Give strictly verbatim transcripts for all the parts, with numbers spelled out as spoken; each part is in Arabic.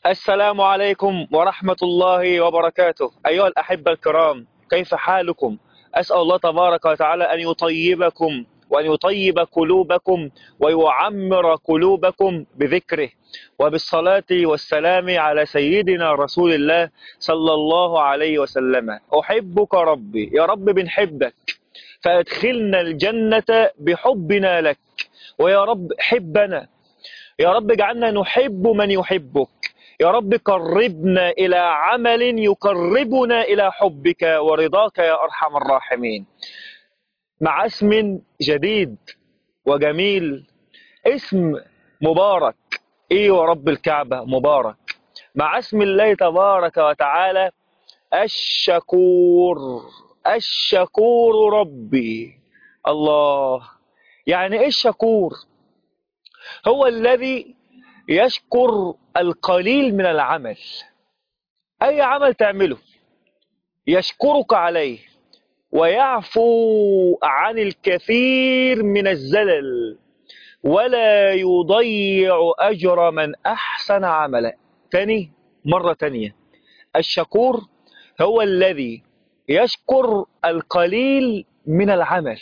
السلام عليكم ورحمة الله وبركاته. أيها الأحبة الكرام، كيف حالكم؟ أسأل الله تبارك وتعالى أن يطيبكم وأن يطيب قلوبكم ويعمر قلوبكم بذكره وبالصلاة والسلام على سيدنا رسول الله صلى الله عليه وسلم. أحبك ربي، يا رب بنحبك، فأدخلنا الجنة بحبنا لك. ويا رب حبنا، يا رب اجعلنا نحب من يحبك. يا رب قربنا إلى عمل يقربنا إلى حبك ورضاك يا أرحم الراحمين. مع اسم جديد وجميل، اسم مبارك. إيه ورب الكعبة مبارك. مع اسم الله تبارك وتعالى الشكور. الشكور ربي الله. يعني إيه الشكور؟ هو الذي يشكر القليل من العمل. أي عمل تعمله يشكرك عليه ويعفو عن الكثير من الزلل ولا يضيع أجر من أحسن عملا. تاني مرة تانية، الشكور هو الذي يشكر القليل من العمل.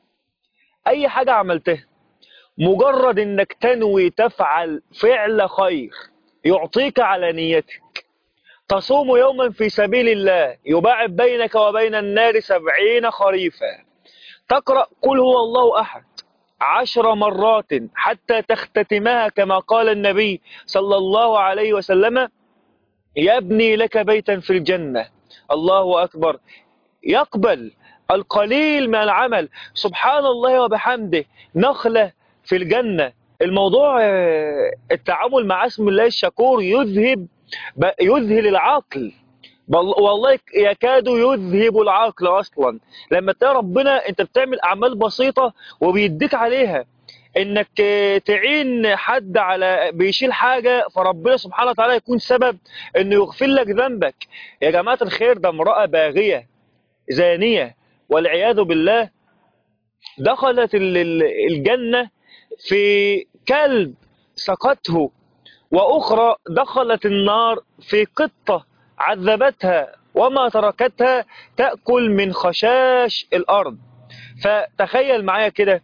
أي حاجة عملتها مجرد انك تنوي تفعل فعل خير يعطيك على نيتك. تصوم يوما في سبيل الله يباعد بينك وبين النار سبعين خريفا. تقرأ قل هو الله أحد عشر مرات حتى تختتمها كما قال النبي صلى الله عليه وسلم: يبني لك بيتا في الجنة. الله أكبر. يقبل القليل من العمل. سبحان الله وبحمده نخلة في الجنة. الموضوع التعامل مع اسم الله الشكور يذهب يذهل العقل، والله يكاد يذهب العقل أصلا. لما تلاقي ربنا أنت بتعمل أعمال بسيطة وبيديك عليها، انك تعين حد على بيشيل حاجة، فربنا سبحانه وتعالى يكون سبب انه يغفر لك ذنبك. يا جماعة الخير، ده امرأة باغية زانية والعياذ بالله دخلت الجنة في كلب سقته، وأخرى دخلت النار في قطة عذبتها وما تركتها تأكل من خشاش الأرض. فتخيل معايا كده،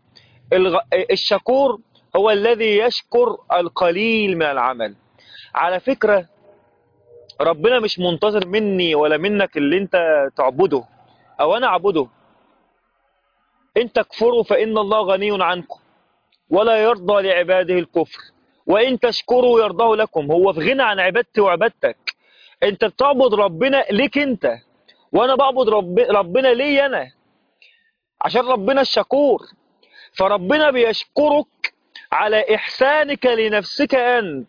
الشكور هو الذي يشكر القليل من العمل. على فكرة ربنا مش منتظر مني ولا منك اللي انت تعبده او انا اعبده. ان تكفروا فان الله غني عنكم ولا يرضى لعباده الكفر وان تشكروا يرضاه لكم. هو في غنى عن عبادتي وعبادتك. انت بتعبد ربنا ليك انت، وانا بعبد رب ربنا لي انا، عشان ربنا الشكور. فربنا بيشكرك على احسانك لنفسك انت،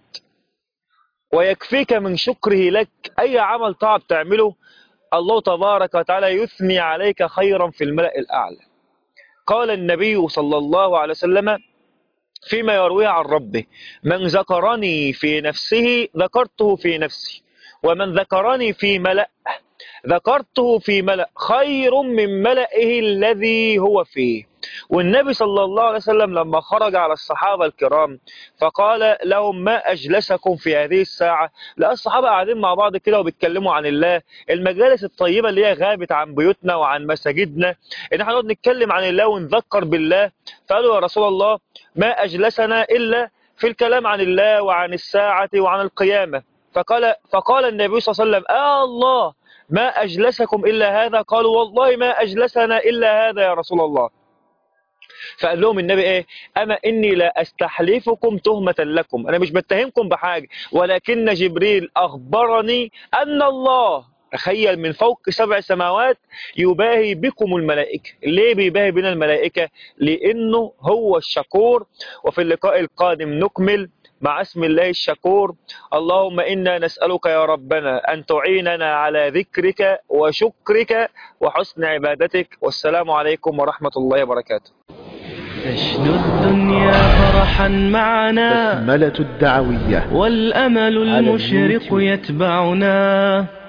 ويكفيك من شكره لك. اي عمل طاعة تعمله الله تبارك وتعالى يثني عليك خيرا في الملأ الأعلى. قال النبي صلى الله عليه وسلم فيما يرويه عن ربه: من ذكرني في نفسه ذكرته في نفسي، ومن ذكرني في ملأ ذكرته في ملأ خير من ملئه الذي هو فيه. والنبي صلى الله عليه وسلم لما خرج على الصحابة الكرام فقال لهم: ما أجلسكم في هذه الساعة؟ لأ الصحابة قاعدين مع بعض كده وبيتكلموا عن الله، المجالس الطيبة اللي هي غابت عن بيوتنا وعن مساجدنا، إن احنا نقعد نتكلم عن الله ونذكر بالله. فقالوا: يا رسول الله ما أجلسنا إلا في الكلام عن الله وعن الساعة وعن القيامة. فقال فقال النبي صلى الله عليه وسلم: آه الله ما أجلسكم إلا هذا؟ قالوا: والله ما أجلسنا إلا هذا يا رسول الله. فقال لهم النبي إيه: أما إني لا أستحلفكم تهمة لكم، أنا مش بتهمكم بحاجة، ولكن جبريل أخبرني أن الله، تخيل، من فوق سبع سماوات يباهي بكم الملائكة. ليه بيباهي بنا الملائكة؟ لأنه هو الشكور. وفي اللقاء القادم نكمل مع اسم الله الشكور. اللهم إنا نسألك يا ربنا أن تعيننا على ذكرك وشكرك وحسن عبادتك. والسلام عليكم ورحمة الله وبركاته. تشدو الدنيا فرحا معنا بسملة الدعوية والأمل المشرق يتبعنا.